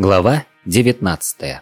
Глава 19.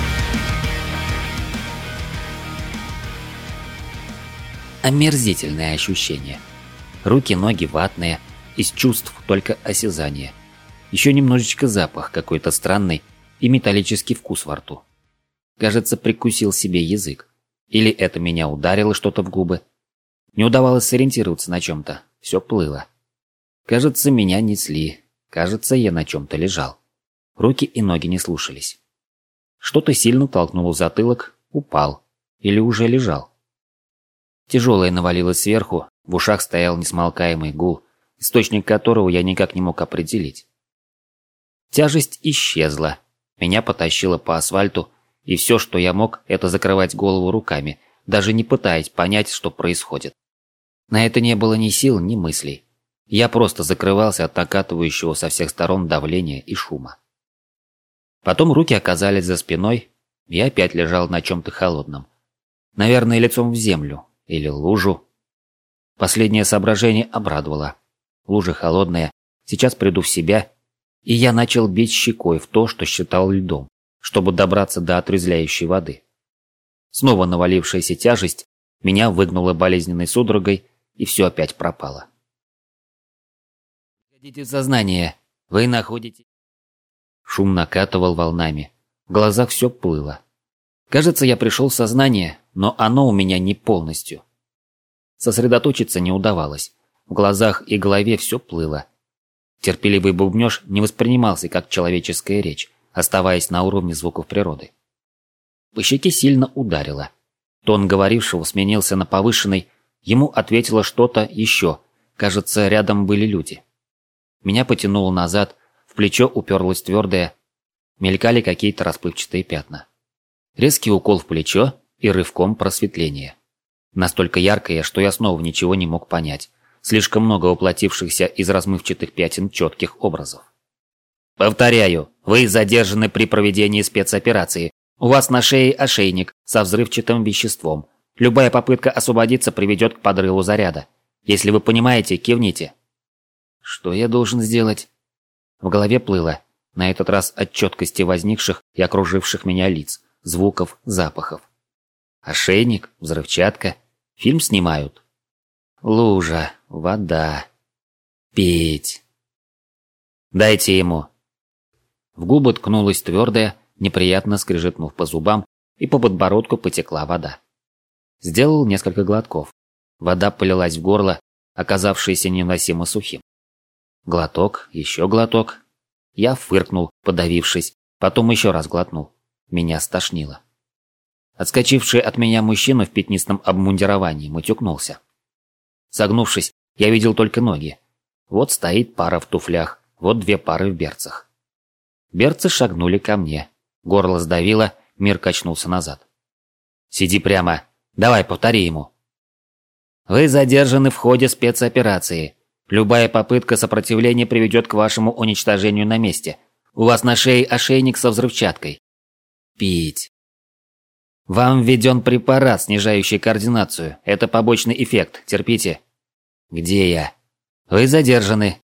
Омерзительное ощущение. Руки, ноги ватные, из чувств только осязание. Еще немножечко запах какой-то странный и металлический вкус во рту. Кажется, прикусил себе язык. Или это меня ударило что-то в губы. Не удавалось сориентироваться на чем-то. Все плыло. Кажется, меня несли. Кажется, я на чем-то лежал. Руки и ноги не слушались. Что-то сильно толкнуло в затылок, упал. Или уже лежал. Тяжелое навалилось сверху, в ушах стоял несмолкаемый гул, источник которого я никак не мог определить. Тяжесть исчезла. Меня потащило по асфальту, и все, что я мог, это закрывать голову руками, даже не пытаясь понять, что происходит. На это не было ни сил, ни мыслей. Я просто закрывался от накатывающего со всех сторон давления и шума. Потом руки оказались за спиной, и опять лежал на чем-то холодном. Наверное, лицом в землю или лужу. Последнее соображение обрадовало. Лужа холодная, сейчас приду в себя, и я начал бить щекой в то, что считал льдом, чтобы добраться до отрезвляющей воды. Снова навалившаяся тяжесть меня выгнула болезненной судорогой, и все опять пропало. «Приходите в сознание, вы находитесь...» Шум накатывал волнами. В глазах все плыло. Кажется, я пришел в сознание, но оно у меня не полностью. Сосредоточиться не удавалось. В глазах и голове все плыло. Терпеливый бубнёж не воспринимался как человеческая речь, оставаясь на уровне звуков природы. По щеке сильно ударило. Тон говорившего сменился на повышенный, ему ответило что-то еще. Кажется, рядом были люди. Меня потянуло назад, в плечо уперлось твердое, мелькали какие-то расплывчатые пятна. Резкий укол в плечо и рывком просветление. Настолько яркое, что я снова ничего не мог понять. Слишком много воплотившихся из размывчатых пятен четких образов. «Повторяю, вы задержаны при проведении спецоперации. У вас на шее ошейник со взрывчатым веществом. Любая попытка освободиться приведет к подрыву заряда. Если вы понимаете, кивните». «Что я должен сделать?» В голове плыло, на этот раз от четкости возникших и окруживших меня лиц, звуков, запахов. Ошейник, взрывчатка, фильм снимают. Лужа, вода, пить. Дайте ему. В губы ткнулась твердая, неприятно скрежетнув по зубам, и по подбородку потекла вода. Сделал несколько глотков. Вода полилась в горло, оказавшееся невыносимо сухим. Глоток, еще глоток. Я фыркнул, подавившись, потом еще раз глотнул. Меня стошнило. Отскочивший от меня мужчина в пятнистом обмундировании матюкнулся. Согнувшись, я видел только ноги. Вот стоит пара в туфлях, вот две пары в берцах. Берцы шагнули ко мне. Горло сдавило, мир качнулся назад. «Сиди прямо. Давай, повтори ему». «Вы задержаны в ходе спецоперации. Любая попытка сопротивления приведет к вашему уничтожению на месте. У вас на шее ошейник со взрывчаткой. Пить. Вам введен препарат, снижающий координацию. Это побочный эффект. Терпите. Где я? Вы задержаны».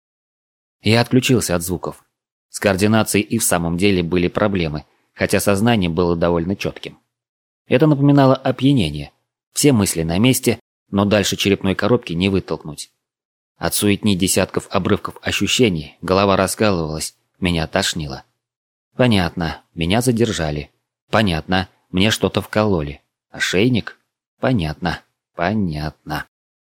Я отключился от звуков. С координацией и в самом деле были проблемы, хотя сознание было довольно четким. Это напоминало опьянение. Все мысли на месте, но дальше черепной коробки не вытолкнуть. От суетни десятков обрывков ощущений голова раскалывалась, меня тошнило. Понятно, меня задержали. Понятно, мне что-то вкололи. Ошейник? Понятно, понятно.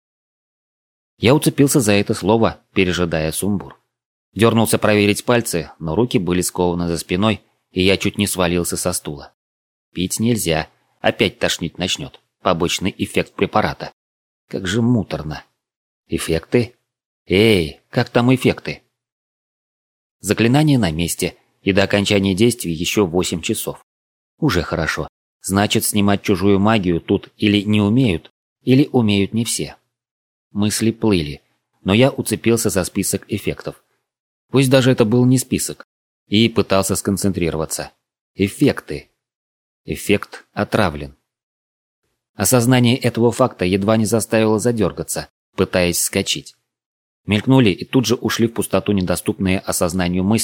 Я уцепился за это слово, пережидая сумбур. Дернулся проверить пальцы, но руки были скованы за спиной, и я чуть не свалился со стула. Пить нельзя, опять тошнить начнет. Побочный эффект препарата. Как же муторно. Эффекты? Эй, как там эффекты? Заклинание на месте, и до окончания действий еще 8 часов. Уже хорошо. Значит, снимать чужую магию тут или не умеют, или умеют не все. Мысли плыли, но я уцепился за список эффектов. Пусть даже это был не список. И пытался сконцентрироваться. Эффекты. Эффект отравлен. Осознание этого факта едва не заставило задергаться, пытаясь вскочить. Мелькнули и тут же ушли в пустоту недоступные осознанию мысли,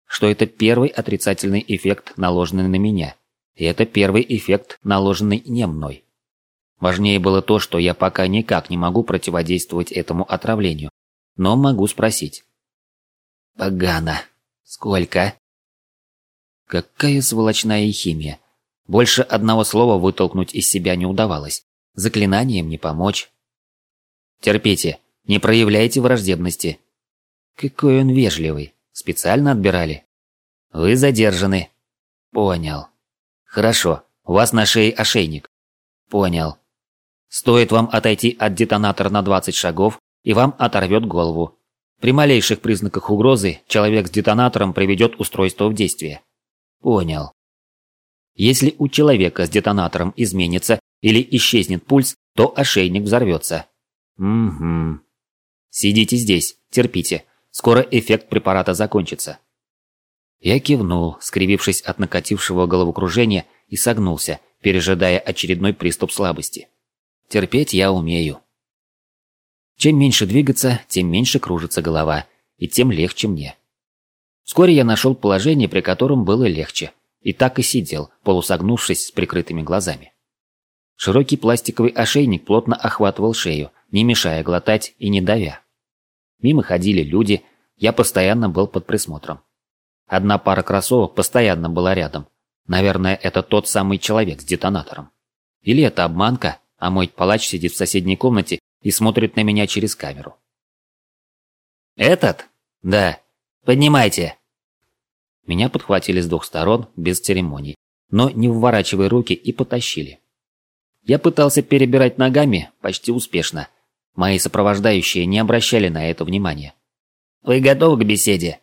что это первый отрицательный эффект, наложенный на меня. И это первый эффект, наложенный не мной. Важнее было то, что я пока никак не могу противодействовать этому отравлению, но могу спросить. Погано. Сколько? Какая сволочная химия. Больше одного слова вытолкнуть из себя не удавалось. Заклинанием не помочь. Терпите, не проявляйте враждебности. Какой он вежливый. Специально отбирали. Вы задержаны. Понял. Хорошо, у вас на шее ошейник. Понял. Стоит вам отойти от детонатора на 20 шагов, и вам оторвет голову. При малейших признаках угрозы человек с детонатором приведет устройство в действие. Понял. Если у человека с детонатором изменится или исчезнет пульс, то ошейник взорвется. Угу. Сидите здесь, терпите. Скоро эффект препарата закончится. Я кивнул, скривившись от накатившего головокружения, и согнулся, пережидая очередной приступ слабости. Терпеть я умею. Чем меньше двигаться, тем меньше кружится голова, и тем легче мне. Вскоре я нашел положение, при котором было легче, и так и сидел, полусогнувшись с прикрытыми глазами. Широкий пластиковый ошейник плотно охватывал шею, не мешая глотать и не давя. Мимо ходили люди, я постоянно был под присмотром. Одна пара кроссовок постоянно была рядом. Наверное, это тот самый человек с детонатором. Или это обманка, а мой палач сидит в соседней комнате и смотрит на меня через камеру. «Этот? Да. Поднимайте!» Меня подхватили с двух сторон, без церемоний, но не вворачивая руки, и потащили. Я пытался перебирать ногами почти успешно. Мои сопровождающие не обращали на это внимания. «Вы готовы к беседе?»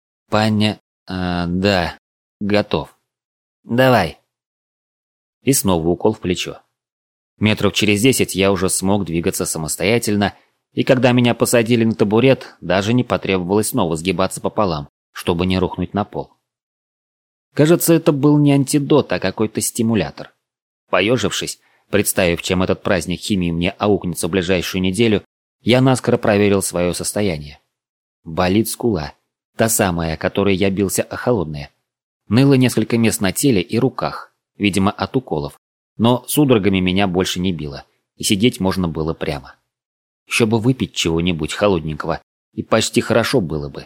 Да, готов. Давай». И снова укол в плечо. Метров через 10 я уже смог двигаться самостоятельно, и когда меня посадили на табурет, даже не потребовалось снова сгибаться пополам, чтобы не рухнуть на пол. Кажется, это был не антидот, а какой-то стимулятор. Поежившись, представив, чем этот праздник химии мне аукнется в ближайшую неделю, я наскоро проверил свое состояние. Болит скула. Та самая, которой я бился о холодное. Ныло несколько мест на теле и руках, видимо, от уколов. Но судорогами меня больше не било, и сидеть можно было прямо. Еще бы выпить чего-нибудь холодненького, и почти хорошо было бы.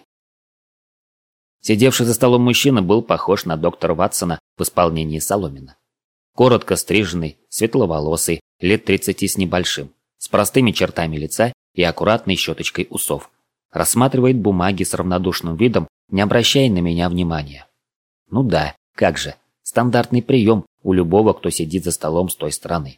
Сидевший за столом мужчина был похож на доктора Ватсона в исполнении Соломина. Коротко стриженный, светловолосый, лет 30 с небольшим, с простыми чертами лица и аккуратной щеточкой усов. Рассматривает бумаги с равнодушным видом, не обращая на меня внимания. Ну да, как же, стандартный прием у любого, кто сидит за столом с той стороны.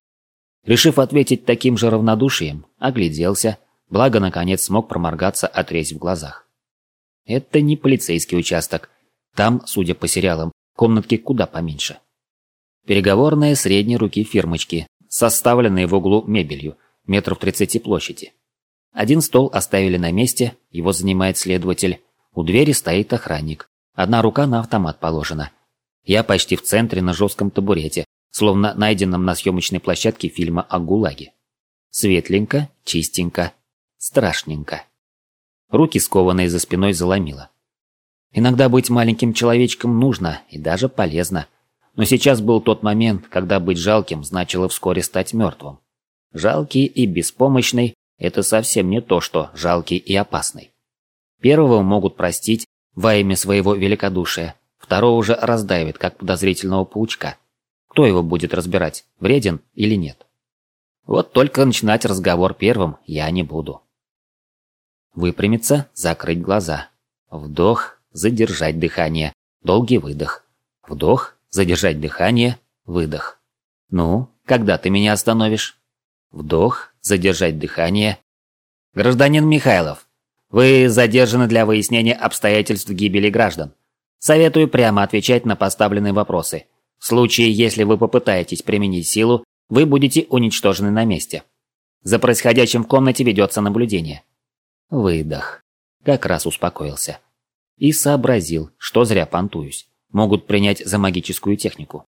Решив ответить таким же равнодушием, огляделся, благо наконец смог проморгаться от резь в глазах. Это не полицейский участок. Там, судя по сериалам, комнатки куда поменьше. Переговорная средней руки фирмочки, составленные в углу мебелью, метров 30 площади. Один стол оставили на месте, его занимает следователь. У двери стоит охранник. Одна рука на автомат положена. Я почти в центре на жестком табурете, словно найденном на съемочной площадке фильма о ГУЛАГе. Светленько, чистенько, страшненько. Руки, скованные за спиной, заломило. Иногда быть маленьким человечком нужно и даже полезно. Но сейчас был тот момент, когда быть жалким значило вскоре стать мертвым. Жалкий и беспомощный – это совсем не то, что жалкий и опасный. Первого могут простить во имя своего великодушия, второго же раздавит, как подозрительного паучка. Кто его будет разбирать, вреден или нет? Вот только начинать разговор первым я не буду. Выпрямиться, закрыть глаза. Вдох, задержать дыхание. Долгий выдох. Вдох, задержать дыхание, выдох. Ну, когда ты меня остановишь? Вдох, задержать дыхание. Гражданин Михайлов, вы задержаны для выяснения обстоятельств гибели граждан. Советую прямо отвечать на поставленные вопросы. В случае, если вы попытаетесь применить силу, вы будете уничтожены на месте. За происходящим в комнате ведется наблюдение. Выдох. Как раз успокоился. И сообразил, что зря понтуюсь. Могут принять за магическую технику.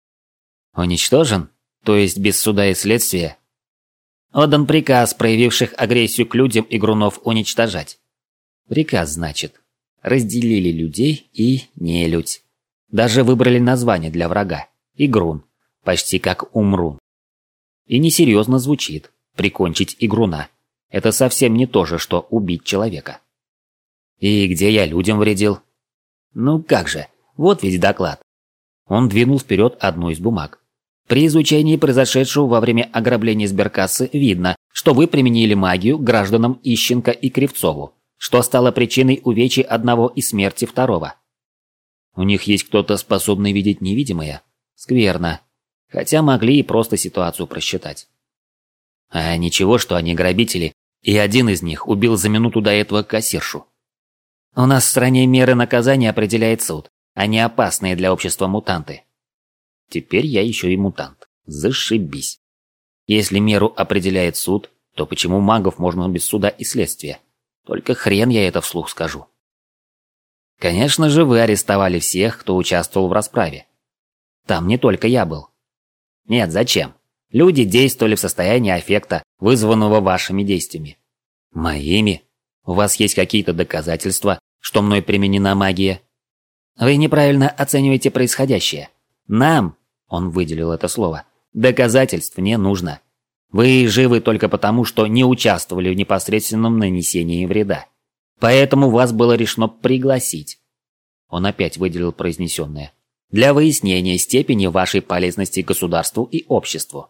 Уничтожен? То есть без суда и следствия? Отдан приказ проявивших агрессию к людям игрунов уничтожать. Приказ, значит. разделили людей и нелюдь. Даже выбрали название для врага – Игрун, почти как Умрун. И несерьезно звучит – прикончить Игруна. Это совсем не то же, что убить человека. И где я людям вредил? Ну как же, вот ведь доклад. Он двинул вперед одну из бумаг. При изучении произошедшего во время ограбления сберкассы видно, что вы применили магию к гражданам Ищенко и Кривцову, что стало причиной увечий одного и смерти второго. У них есть кто-то, способный видеть невидимое? Скверно. Хотя могли и просто ситуацию просчитать. А ничего, что они грабители, и один из них убил за минуту до этого кассиршу. У нас в стране меры наказания определяет суд, а не опасные для общества мутанты. Теперь я еще и мутант. Зашибись. Если меру определяет суд, то почему магов можно без суда и следствия? Только хрен я это вслух скажу. Конечно же, вы арестовали всех, кто участвовал в расправе. Там не только я был. Нет, зачем? Люди действовали в состоянии аффекта, вызванного вашими действиями. Моими? У вас есть какие-то доказательства, что мной применена магия? Вы неправильно оцениваете происходящее. Нам, он выделил это слово, доказательств не нужно. Вы живы только потому, что не участвовали в непосредственном нанесении вреда. Поэтому вас было решено пригласить. Он опять выделил произнесенное. Для выяснения степени вашей полезности государству и обществу.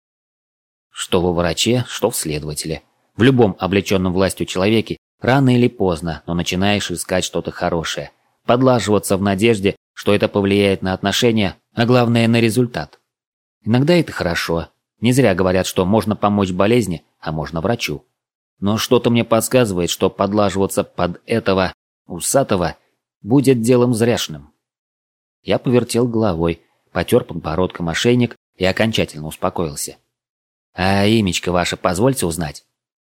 Что во враче, что в следователе. В любом облеченном властью человеке рано или поздно, но начинаешь искать что-то хорошее. Подлаживаться в надежде, что это повлияет на отношения, а главное на результат. Иногда это хорошо. Не зря говорят, что можно помочь болезни, а можно врачу. Но что-то мне подсказывает, что подлаживаться под этого усатого будет делом зряшным. Я повертел головой, потер подбородком ошейник и окончательно успокоился. «А имечко ваше позвольте узнать?»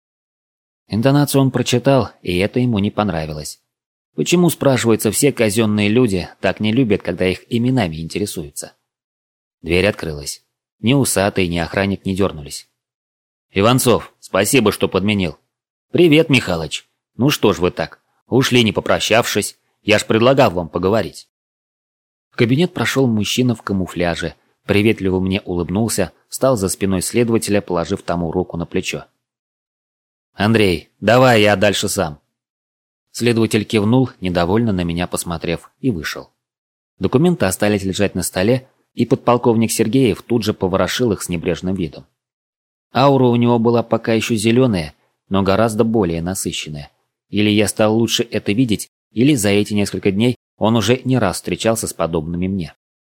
Интонацию он прочитал, и это ему не понравилось. Почему, спрашивается, все казенные люди так не любят, когда их именами интересуются? Дверь открылась. Ни усатый, ни охранник не дернулись. «Иванцов, спасибо, что подменил». «Привет, Михалыч. Ну что ж вы так? Ушли, не попрощавшись. Я ж предлагал вам поговорить». В кабинет прошел мужчина в камуфляже, приветливо мне улыбнулся, встал за спиной следователя, положив тому руку на плечо. «Андрей, давай я дальше сам». Следователь кивнул, недовольно на меня посмотрев, и вышел. Документы остались лежать на столе, и подполковник Сергеев тут же поворошил их с небрежным видом. Аура у него была пока еще зеленая, но гораздо более насыщенная. Или я стал лучше это видеть, или за эти несколько дней он уже не раз встречался с подобными мне.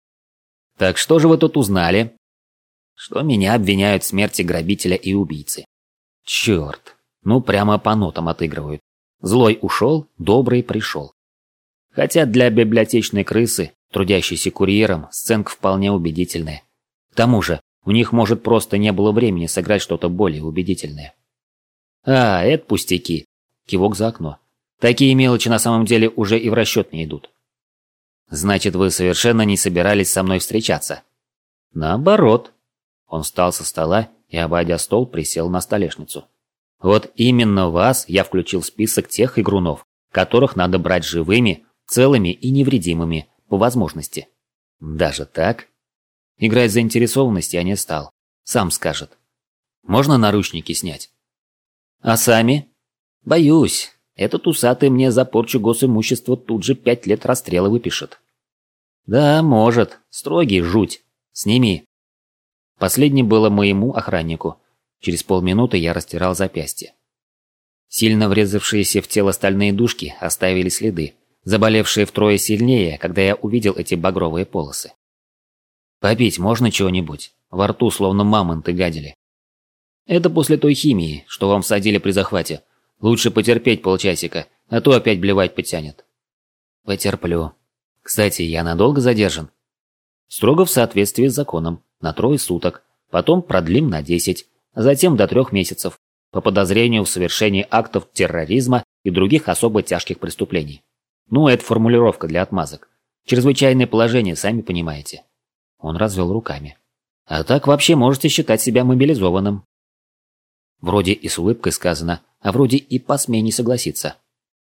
«Так что же вы тут узнали?» «Что меня обвиняют в смерти грабителя и убийцы». «Черт, ну прямо по нотам отыгрывают. Злой ушел, добрый пришел». Хотя для библиотечной крысы, трудящейся курьером, сценка вполне убедительная. К тому же, у них, может, просто не было времени сыграть что-то более убедительное. «А, это пустяки», – кивок за окно. «Такие мелочи на самом деле уже и в расчет не идут». «Значит, вы совершенно не собирались со мной встречаться?» «Наоборот». Он встал со стола и, обойдя стол, присел на столешницу. «Вот именно вас я включил в список тех игрунов, которых надо брать живыми, целыми и невредимыми, по возможности». «Даже так?» Играть в заинтересованность я не стал. Сам скажет. «Можно наручники снять?» «А сами?» «Боюсь. Этот усатый мне за порчу госимущества тут же 5 лет расстрела выпишет». «Да, может. Строгий жуть. Сними». Последнее было моему охраннику. Через полминуты я растирал запястье. Сильно врезавшиеся в тело стальные дужки оставили следы, заболевшие втрое сильнее, когда я увидел эти багровые полосы. «Попить можно чего-нибудь? Во рту словно мамонты гадили». «Это после той химии, что вам всадили при захвате. Лучше потерпеть полчасика, а то опять блевать потянет». «Потерплю. Кстати, я надолго задержан?» «Строго в соответствии с законом, на 3 суток, потом продлим на 10, а затем до 3 месяцев, по подозрению в совершении актов терроризма и других особо тяжких преступлений. Ну, это формулировка для отмазок. Чрезвычайное положение, сами понимаете». Он развел руками. «А так вообще можете считать себя мобилизованным». Вроде и с улыбкой сказано, а вроде и посмей не согласиться.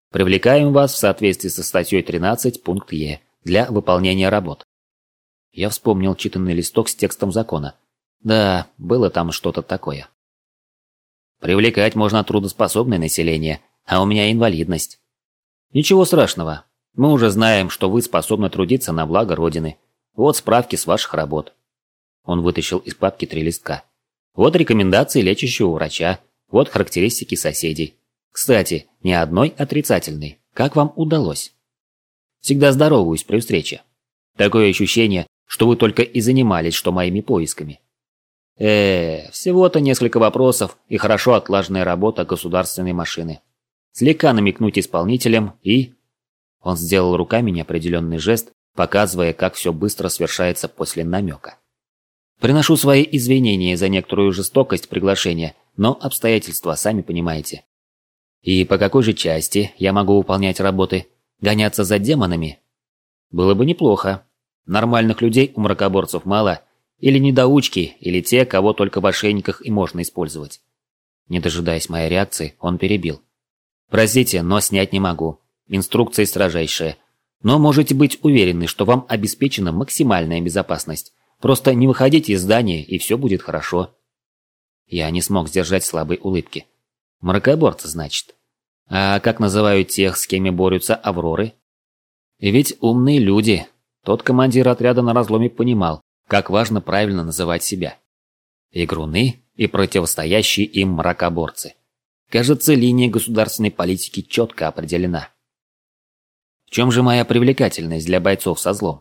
Привлекаем вас в соответствии со статьей 13 пункт Е для выполнения работ. Я вспомнил читанный листок с текстом закона. Да, было там что-то такое. Привлекать можно трудоспособное население, а у меня инвалидность. Ничего страшного. Мы уже знаем, что вы способны трудиться на благо Родины. Вот справки с ваших работ. Он вытащил из папки 3 листка. Вот рекомендации лечащего врача. Вот характеристики соседей. Кстати, ни одной отрицательной. Как вам удалось? Всегда здороваюсь при встрече. Такое ощущение, что вы только и занимались, что моими поисками. Всего-то несколько вопросов и хорошо отлаженная работа государственной машины. Слегка намекнуть исполнителям и... Он сделал руками неопределенный жест, показывая, как все быстро свершается после намека. Приношу свои извинения за некоторую жестокость приглашения, но обстоятельства сами понимаете. И по какой же части я могу выполнять работы? Гоняться за демонами? Было бы неплохо. Нормальных людей у мракоборцев мало, или недоучки, или те, кого только в ошейниках и можно использовать. Не дожидаясь моей реакции, он перебил. Простите, но снять не могу. Инструкции строжайшие. Но можете быть уверены, что вам обеспечена максимальная безопасность. Просто не выходите из здания, и все будет хорошо. Я не смог сдержать слабой улыбки. Мракоборцы, значит. А как называют тех, с кем борются Авроры? Ведь умные люди. Тот командир отряда на разломе понимал, как важно правильно называть себя. Игруны и противостоящие им мракоборцы. Кажется, линия государственной политики четко определена. В чем же моя привлекательность для бойцов со злом?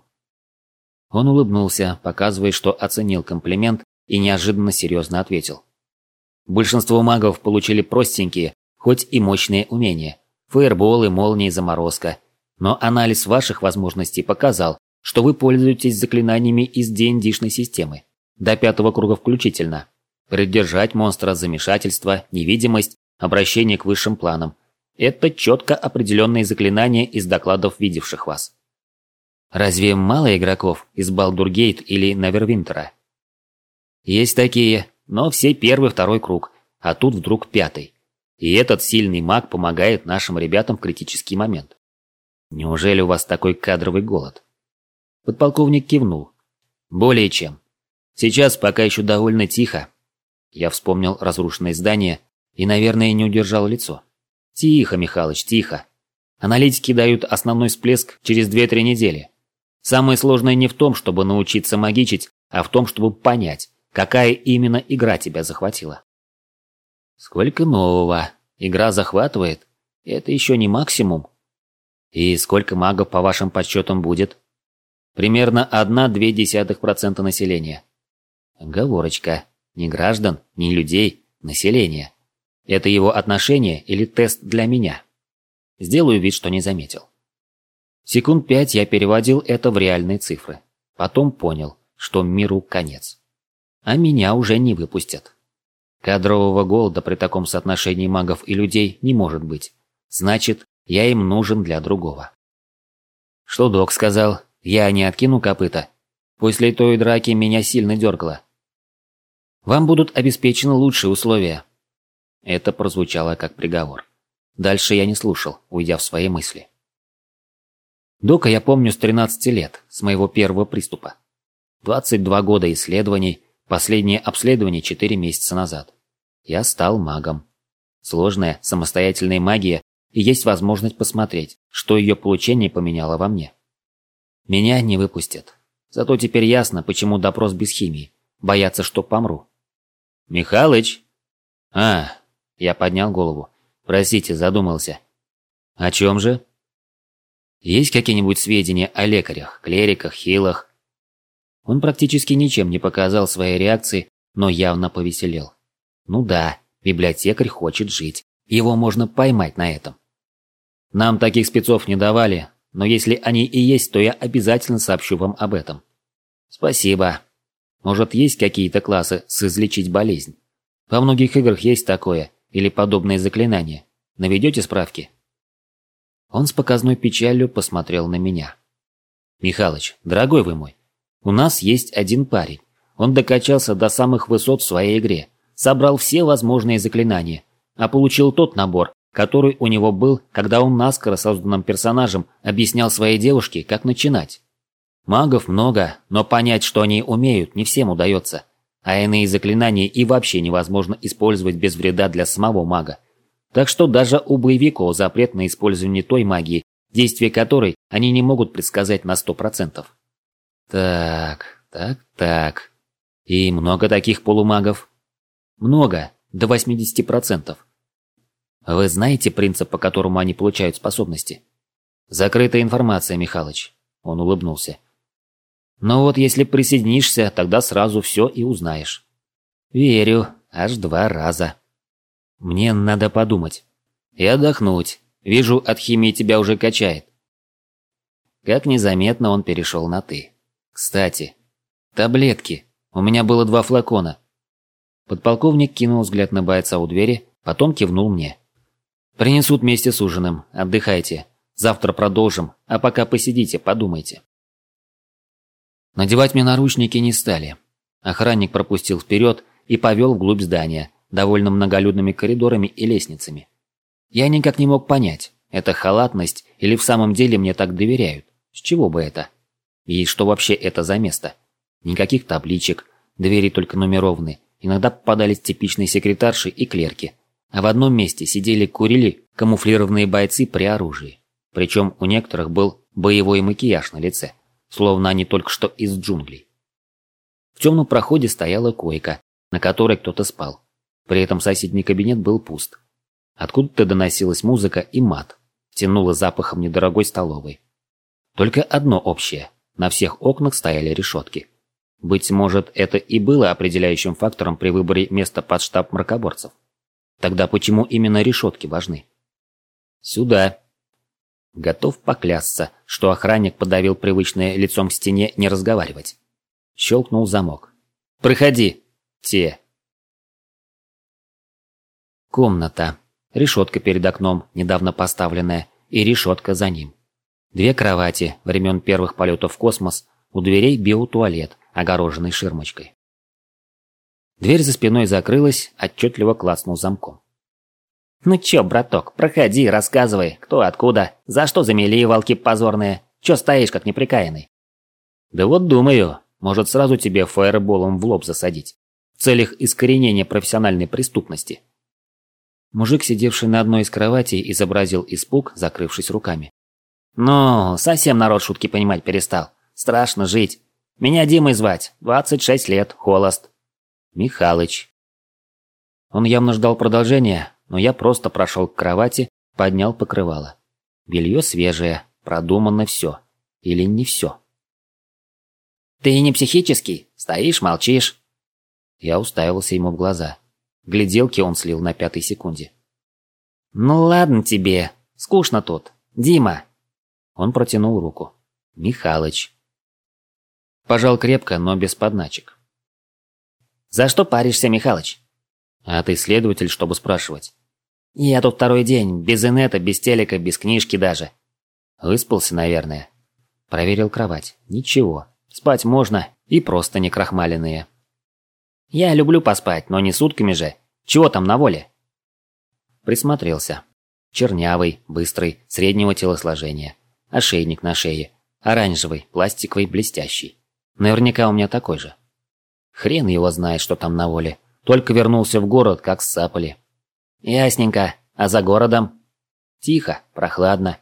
Он улыбнулся, показывая, что оценил комплимент, и неожиданно серьезно ответил. Большинство магов получили простенькие, хоть и мощные умения. Фаерболы, молнии, заморозка. Но анализ ваших возможностей показал, что вы пользуетесь заклинаниями из D&D-шной системы. До 5-го круга включительно. Придержать монстра, замешательство, невидимость, обращение к высшим планам. Это четко определенные заклинания из докладов видевших вас. Разве мало игроков из Балдургейт или Невервинтера? Есть такие, но все 1-й, 2-й круг, а тут вдруг 5-й. И этот сильный маг помогает нашим ребятам в критический момент. Неужели у вас такой кадровый голод? Подполковник кивнул. Более чем. Сейчас пока еще довольно тихо. Я вспомнил разрушенное здание и, наверное, не удержал лицо. Тихо, Михалыч, тихо. Аналитики дают основной всплеск через 2-3 недели. Самое сложное не в том, чтобы научиться магичить, а в том, чтобы понять, какая именно игра тебя захватила. Сколько нового. Игра захватывает. Это еще не максимум. И сколько магов по вашим подсчетам будет? Примерно 1,2% населения. Оговорочка. Не граждан, не людей, население. Это его отношение или тест для меня? Сделаю вид, что не заметил. Секунд 5 я переводил это в реальные цифры. Потом понял, что миру конец. А меня уже не выпустят. Кадрового голода при таком соотношении магов и людей не может быть. Значит, я им нужен для другого. Что док сказал? Я не откину копыта. После той драки меня сильно дергало. Вам будут обеспечены лучшие условия. Это прозвучало как приговор. Дальше я не слушал, уйдя в свои мысли. Дока я помню с 13 лет, с моего первого приступа. 22 года исследований, последнее обследование 4 месяца назад. Я стал магом. Сложная, самостоятельная магия, и есть возможность посмотреть, что ее получение поменяло во мне. Меня не выпустят. Зато теперь ясно, почему допрос без химии. Боятся, что помру. «Михалыч!» Я поднял голову. «Простите, задумался». «О чем же?» «Есть какие-нибудь сведения о лекарях, клериках, хилах?» Он практически ничем не показал своей реакции, но явно повеселел. «Ну да, библиотекарь хочет жить. Его можно поймать на этом. Нам таких спецов не давали, но если они и есть, то я обязательно сообщу вам об этом». «Спасибо. Может, есть какие-то классы с излечить болезнь? Во многих играх есть такое или подобные заклинания. Наведете справки?» Он с показной печалью посмотрел на меня. «Михалыч, дорогой вы мой, у нас есть один парень. Он докачался до самых высот в своей игре, собрал все возможные заклинания, а получил тот набор, который у него был, когда он наскоро созданным персонажем объяснял своей девушке, как начинать. Магов много, но понять, что они умеют, не всем удается, а иные заклинания и вообще невозможно использовать без вреда для самого мага. Так что даже у боевиков запрет на использование той магии, действие которой они не могут предсказать на 100%. Так. И много таких полумагов? Много, до 80%. Вы знаете принцип, по которому они получают способности? Закрытая информация, Михалыч. Он улыбнулся. Но вот если присоединишься, тогда сразу все и узнаешь. Верю, аж 2 раза. Мне надо подумать. И отдохнуть. Вижу, от химии тебя уже качает. Как незаметно он перешел на «ты». Кстати, таблетки. У меня было 2 флакона. Подполковник кинул взгляд на бойца у двери, потом кивнул мне. Принесут вместе с ужином. Отдыхайте. Завтра продолжим, а пока посидите, подумайте. Надевать мне наручники не стали. Охранник пропустил вперед и повел вглубь здания, довольно многолюдными коридорами и лестницами. Я никак не мог понять, это халатность или в самом деле мне так доверяют. С чего бы это? И что вообще это за место? Никаких табличек, двери только нумерованы. Иногда попадались типичные секретарши и клерки. А в одном месте сидели-курили камуфлированные бойцы при оружии. Причем у некоторых был боевой макияж на лице, словно они только что из джунглей. В темном проходе стояла койка, на которой кто-то спал. При этом соседний кабинет был пуст. Откуда-то доносилась музыка и мат, тянуло запахом недорогой столовой. Только одно общее – на всех окнах стояли решетки. Быть может, это и было определяющим фактором при выборе места под штаб мракоборцев. Тогда почему именно решетки важны? Сюда. Готов поклясться, что охранник подавил привычное лицом к стене не разговаривать. Щелкнул замок. «Проходи!» Те. Комната. Решетка перед окном, недавно поставленная, и решетка за ним. 2 кровати времен первых полетов в космос, у дверей биотуалет, огороженный ширмочкой. Дверь за спиной закрылась, отчетливо клацнул замком. «Ну чё, браток, проходи, рассказывай, кто откуда, за что замели волки позорные, чё стоишь как неприкаянный?» «Да вот думаю, может сразу тебе фаерболом в лоб засадить, в целях искоренения профессиональной преступности». Мужик, сидевший на одной из кроватей, изобразил испуг, закрывшись руками. «Ну, совсем народ шутки понимать перестал. Страшно жить. Меня Димой звать, 26 лет, холост». «Михалыч». Он явно ждал продолжения, но я просто прошел к кровати, поднял покрывало. Белье свежее, продумано все. Или не все. «Ты не психический? Стоишь, молчишь?» Я уставился ему в глаза. Гляделки он слил на 5-й секунде. «Ну ладно тебе, скучно тут. Дима!» Он протянул руку. «Михалыч». Пожал крепко, но без подначек. «За что паришься, Михалыч?» «А ты следователь, чтобы спрашивать?» «Я тут 2-й день, без инета, без телека, без книжки даже». «Выспался, наверное». Проверил кровать. Ничего. Спать можно, и просто не крахмаленные. «Я люблю поспать, но не сутками же. Чего там на воле?» Присмотрелся. Чернявый, быстрый, среднего телосложения. Ошейник на шее. Оранжевый, пластиковый, блестящий. Наверняка у меня такой же. Хрен его знает, что там на воле. Только вернулся в город, как сцапали. «Ясненько. А за городом?» «Тихо, прохладно».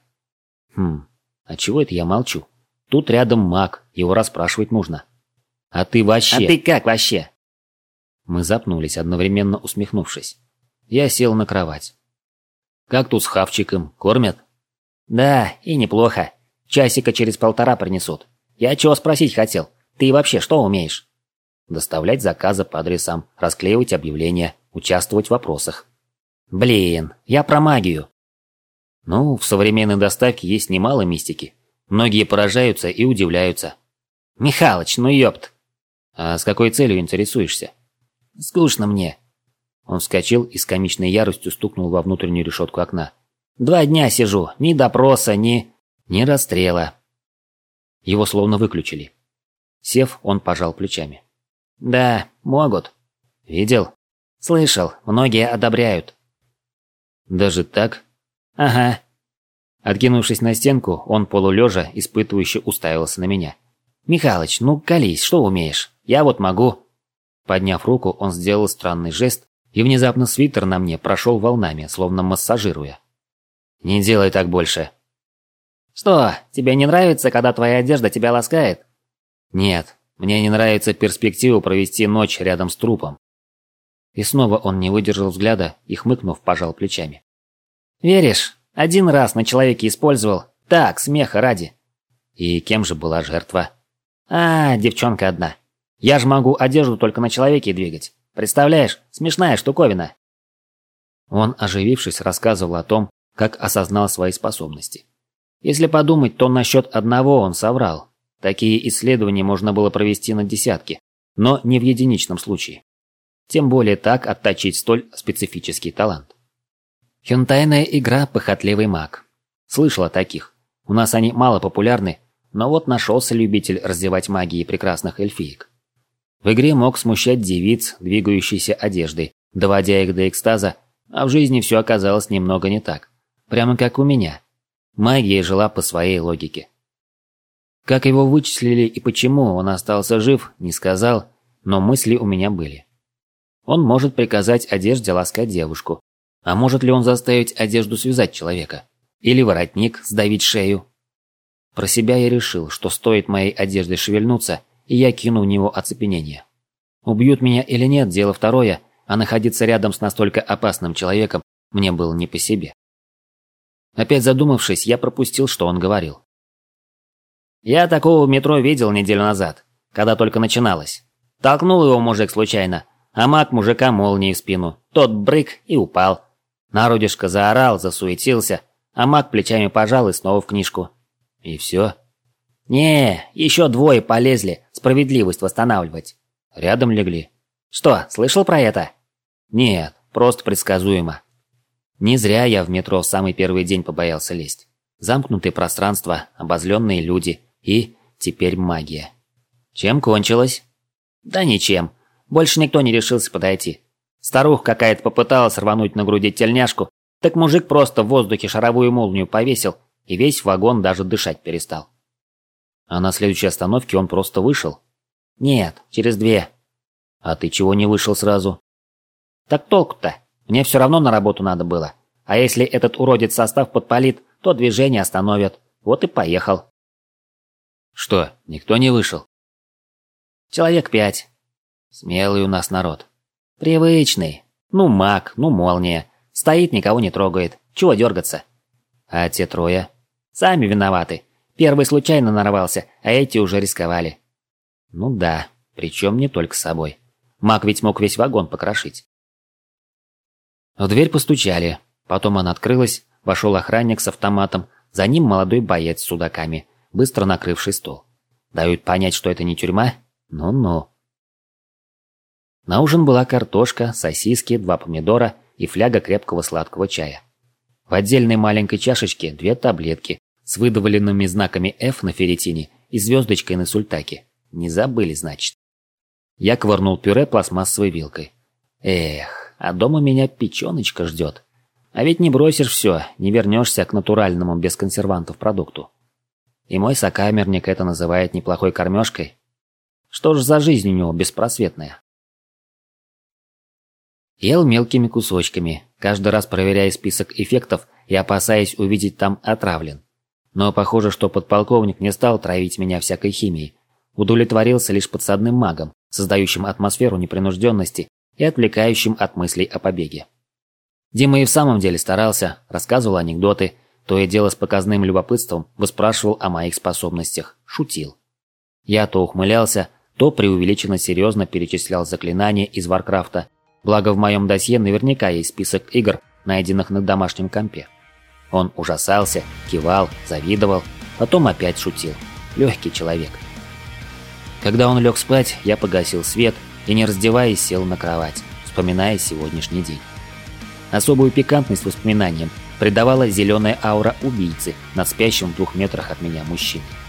А чего это я молчу? Тут рядом маг, его расспрашивать нужно. «А ты вообще...» «А ты как вообще?» Мы запнулись, одновременно усмехнувшись. Я сел на кровать. «Как тут с хавчиком? Кормят?» «Да, и неплохо. Часика через 1,5 принесут. Я чего спросить хотел? Ты вообще что умеешь?» «Доставлять заказы по адресам, расклеивать объявления, участвовать в вопросах». «Блин, я про магию». «Ну, в современной доставке есть немало мистики. Многие поражаются и удивляются». «Михалыч, ну ёпт!» «А с какой целью интересуешься?» «Скучно мне». Он вскочил и с комичной яростью стукнул во внутреннюю решетку окна. 2 дня сижу, ни допроса, ни расстрела». Его словно выключили. Сев, он пожал плечами. «Да, могут». «Видел?» «Слышал, многие одобряют». Даже так? Ага. Откинувшись на стенку, он полулежа, испытывающе уставился на меня. «Михалыч, ну колись, что умеешь? Я вот могу». Подняв руку, он сделал странный жест, и внезапно свитер на мне прошел волнами, словно массажируя. «Не делай так больше». «Что, тебе не нравится, когда твоя одежда тебя ласкает?» «Нет, мне не нравится перспектива провести ночь рядом с трупом». И снова он не выдержал взгляда и, хмыкнув, пожал плечами. «Веришь? Один раз на человеке использовал. Так, смеха ради». «И кем же была жертва?» Девчонка одна. Я же могу одежду только на человеке двигать. Представляешь, смешная штуковина». Он, оживившись, рассказывал о том, как осознал свои способности. Если подумать, то насчет одного он соврал. Такие исследования можно было провести на десятки, но не в единичном случае. Тем более так отточить столь специфический талант. Хентайная игра «Похотливый маг». Слышал о таких. У нас они мало популярны, но вот нашелся любитель раздевать магией прекрасных эльфиек. В игре мог смущать девиц, двигающейся одеждой, доводя их до экстаза, а в жизни все оказалось немного не так. Прямо как у меня. Магия жила по своей логике. Как его вычислили и почему он остался жив, не сказал, но мысли у меня были. Он может приказать одежде ласкать девушку. А может ли он заставить одежду связать человека? Или воротник сдавить шею? Про себя я решил, что стоит моей одежде шевельнуться, и я кину в него оцепенение. Убьют меня или нет, дело второе, а находиться рядом с настолько опасным человеком мне было не по себе. Опять задумавшись, я пропустил, что он говорил. «Я такого в метро видел неделю назад, когда только начиналось. Толкнул его мужик случайно, а маг мужика молнией в спину. Тот брык и упал. Народишко заорал, засуетился, а маг плечами пожал и снова в книжку. И все?» «Не, еще двое полезли справедливость восстанавливать». «Рядом легли». «Что, слышал про это?» «Нет, просто предсказуемо». Не зря я в метро в самый первый день побоялся лезть. Замкнутые пространства, обозленные люди и теперь магия. Чем кончилось? Да ничем. Больше никто не решился подойти. Старуха какая-то попыталась рвануть на груди тельняшку, так мужик просто в воздухе шаровую молнию повесил, и весь вагон даже дышать перестал. А на следующей остановке он просто вышел? Нет, через 2. А ты чего не вышел сразу? Так толку-то? Мне все равно на работу надо было. А если этот уродец состав подпалит, то движение остановят. Вот и поехал. Что, никто не вышел? Человек 5. Смелый у нас народ. Привычный. Ну маг, ну молния. Стоит, никого не трогает. Чего дергаться? А те 3? Сами виноваты. Первый случайно нарвался, а эти уже рисковали. Ну да, причем не только с собой. Маг ведь мог весь вагон покрошить. В дверь постучали. Потом она открылась, вошел охранник с автоматом, за ним молодой боец с судаками, быстро накрывший стол. Дают понять, что это не тюрьма? Ну-ну. На ужин была картошка, сосиски, 2 помидора и фляга крепкого сладкого чая. В отдельной маленькой чашечке 2 таблетки с выдавленными знаками F на ферритине и звездочкой на сультаке. Не забыли, значит. Я ковырнул пюре пластмассовой вилкой. Эх, а дома меня печеночка ждет. А ведь не бросишь все, не вернешься к натуральному без консервантов продукту. И мой сокамерник это называет неплохой кормежкой. Что ж за жизнь у него беспросветная? Ел мелкими кусочками, каждый раз проверяя список эффектов и опасаясь увидеть там «отравлен». Но похоже, что подполковник не стал травить меня всякой химией. Удовлетворился лишь подсадным магом, создающим атмосферу непринужденности и отвлекающим от мыслей о побеге. Дима и в самом деле старался, рассказывал анекдоты, то и дело с показным любопытством выспрашивал о моих способностях, шутил. Я то ухмылялся, то преувеличенно серьезно перечислял заклинания из Варкрафта, благо в моем досье наверняка есть список игр, найденных на домашнем компе. Он ужасался, кивал, завидовал, потом опять шутил. Легкий человек. Когда он лег спать, я погасил свет и, не раздеваясь, сел на кровать, вспоминая сегодняшний день. Особую пикантность воспоминаниям придавала зеленая аура убийцы над спящим в 2 метрах от меня мужчиной.